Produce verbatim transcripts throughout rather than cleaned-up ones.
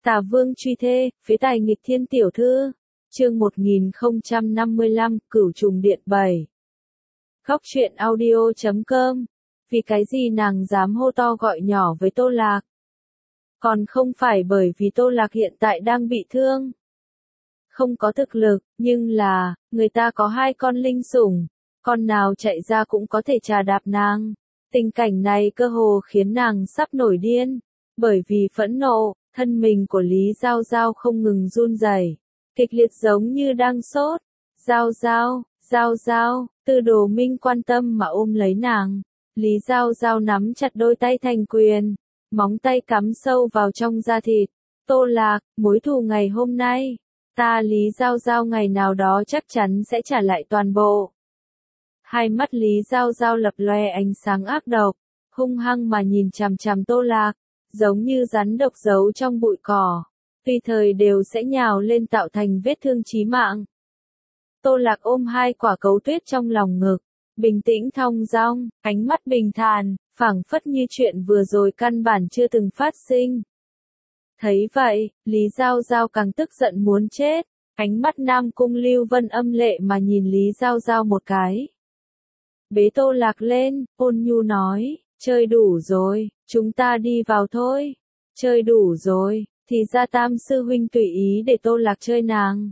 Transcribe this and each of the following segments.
Tà Vương truy thê, phế tài nghịch thiên tiểu thư. Chương một nghìn không trăm năm mươi lăm, Cửu Trùng Điện bảy. Góc truyện audio chấm com. Vì cái gì nàng dám hô to gọi nhỏ với Tô Lạc? Còn không phải bởi vì Tô Lạc hiện tại đang bị thương. Không có thực lực, nhưng là, người ta có hai con linh sủng. Con nào chạy ra cũng có thể trà đạp nàng. Tình cảnh này cơ hồ khiến nàng sắp nổi điên. Bởi vì phẫn nộ, thân mình của Lý Giao Giao không ngừng run rẩy, kịch liệt giống như đang sốt. Giao Giao, Giao Giao, Tư Đồ Minh quan tâm mà ôm lấy nàng. Lý Giao Giao nắm chặt đôi tay thành quyền, móng tay cắm sâu vào trong da thịt. Tô Lạc, mối thù ngày hôm nay, ta Lý Giao Giao ngày nào đó chắc chắn sẽ trả lại toàn bộ. Hai mắt Lý Giao Giao lập loè ánh sáng ác độc, hung hăng mà nhìn chằm chằm Tô Lạc, giống như rắn độc giấu trong bụi cỏ, tùy thời đều sẽ nhào lên tạo thành vết thương chí mạng. Tô Lạc ôm hai quả cấu tuyết trong lòng ngực, bình tĩnh thong dong, ánh mắt bình thản, phảng phất như chuyện vừa rồi căn bản chưa từng phát sinh. Thấy vậy, Lý Giao Giao càng tức giận muốn chết, ánh mắt Nam Cung Lưu Vân âm lệ mà nhìn Lý Giao Giao một cái. Bế Tô Lạc lên, ôn nhu nói, chơi đủ rồi, chúng ta đi vào thôi. Chơi đủ rồi, thì ra Tam sư huynh tùy ý để Tô Lạc chơi nàng.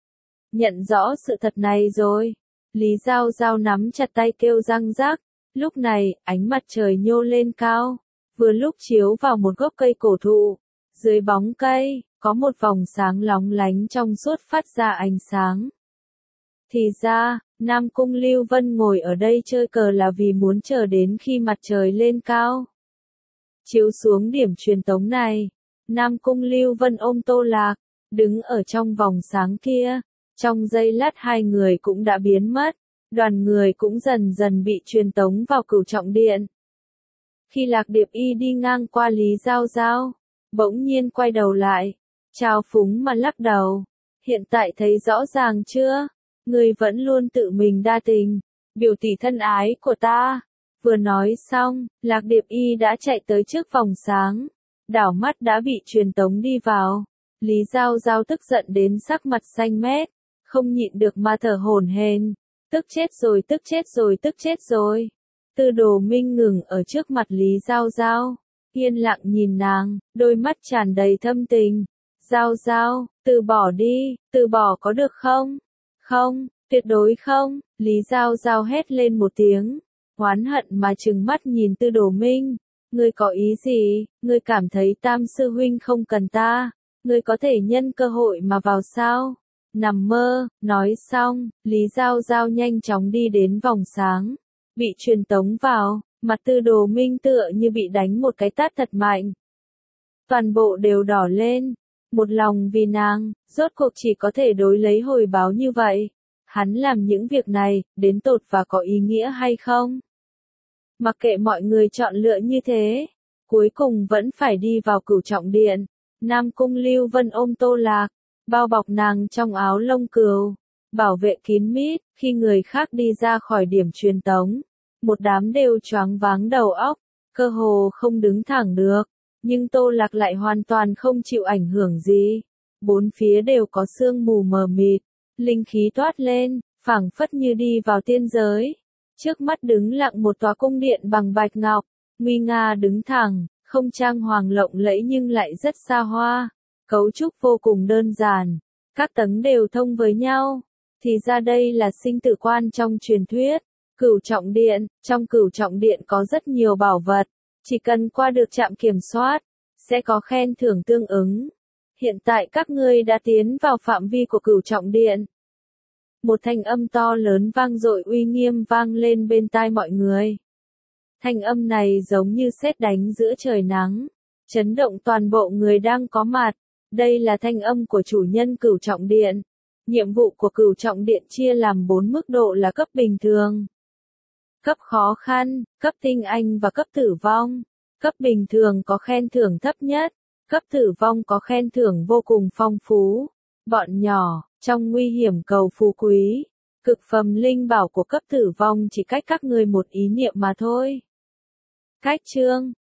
Nhận rõ sự thật này rồi, Lý Giao Giao nắm chặt tay kêu răng rắc. Lúc này, ánh mặt trời nhô lên cao, vừa lúc chiếu vào một gốc cây cổ thụ. Dưới bóng cây, có một vòng sáng lóng lánh trong suốt phát ra ánh sáng. Thì ra, Nam Cung Lưu Vân ngồi ở đây chơi cờ là vì muốn chờ đến khi mặt trời lên cao. Chiếu xuống điểm truyền tống này, Nam Cung Lưu Vân ôm Tô Lạc, đứng ở trong vòng sáng kia. Trong giây lát hai người cũng đã biến mất, đoàn người cũng dần dần bị truyền tống vào Cửu Trọng Điện. Khi Lạc Điệp Y đi ngang qua Lý Giao Giao, bỗng nhiên quay đầu lại, trào phúng mà lắc đầu. Hiện tại thấy rõ ràng chưa? Ngươi vẫn luôn tự mình đa tình, biểu tỷ thân ái của ta. Vừa nói xong, Lạc Điệp Y đã chạy tới trước vòng sáng, đảo mắt đã bị truyền tống đi vào. Lý Giao Giao tức giận đến sắc mặt xanh mét, không nhịn được mà thở hổn hển, tức chết rồi, tức chết rồi, tức chết rồi. Tư Đồ Minh ngừng ở trước mặt Lý Giao Giao, yên lặng nhìn nàng, đôi mắt tràn đầy thâm tình. Giao Giao, từ bỏ đi, từ bỏ có được không? Không, tuyệt đối không. Lý Giao Giao hét lên một tiếng, oán hận mà trừng mắt nhìn Tư Đồ Minh. Ngươi có ý gì? Ngươi cảm thấy Tam sư huynh không cần ta? Ngươi có thể nhân cơ hội mà vào sao? Nằm mơ. Nói xong, Lý Giao Giao nhanh chóng đi đến vòng sáng, bị truyền tống vào. Mặt Tư Đồ Minh tựa như bị đánh một cái tát thật mạnh. Toàn bộ đều đỏ lên, một lòng vì nàng, rốt cuộc chỉ có thể đối lấy hồi báo như vậy. Hắn làm những việc này, đến tột và có ý nghĩa hay không? Mặc kệ mọi người chọn lựa như thế, cuối cùng vẫn phải đi vào Cửu Trọng Điện. Nam Cung Lưu Vân ôm Tô Lạc, bao bọc nàng trong áo lông cừu, bảo vệ kín mít. Khi người khác đi ra khỏi điểm truyền tống, một đám đều choáng váng đầu óc, cơ hồ không đứng thẳng được. Nhưng Tô Lạc lại hoàn toàn không chịu ảnh hưởng gì. Bốn phía đều có sương mù mờ mịt, linh khí toát lên, phảng phất như đi vào tiên giới. Trước mắt đứng lặng một tòa cung điện bằng bạch ngọc, nguy nga đứng thẳng, không trang hoàng lộng lẫy nhưng lại rất xa hoa. Cấu trúc vô cùng đơn giản, các tầng đều thông với nhau. Thì ra đây là sinh tử quan trong truyền thuyết. Cửu Trọng Điện, trong Cửu Trọng Điện có rất nhiều bảo vật, chỉ cần qua được trạm kiểm soát, sẽ có khen thưởng tương ứng. Hiện tại các ngươi đã tiến vào phạm vi của Cửu Trọng Điện. Một thanh âm to lớn vang dội uy nghiêm vang lên bên tai mọi người. Thanh âm này giống như sét đánh giữa trời nắng, chấn động toàn bộ người đang có mặt. Đây là thanh âm của chủ nhân Cửu Trọng Điện. Nhiệm vụ của Cửu Trọng Điện chia làm bốn mức độ là cấp bình thường, cấp khó khăn, cấp tinh anh và cấp tử vong. Cấp bình thường có khen thưởng thấp nhất, cấp tử vong có khen thưởng vô cùng phong phú. Bọn nhỏ, trong nguy hiểm cầu phú quý, cực phẩm linh bảo của cấp tử vong chỉ cách các ngươi một ý niệm mà thôi. Cách chương,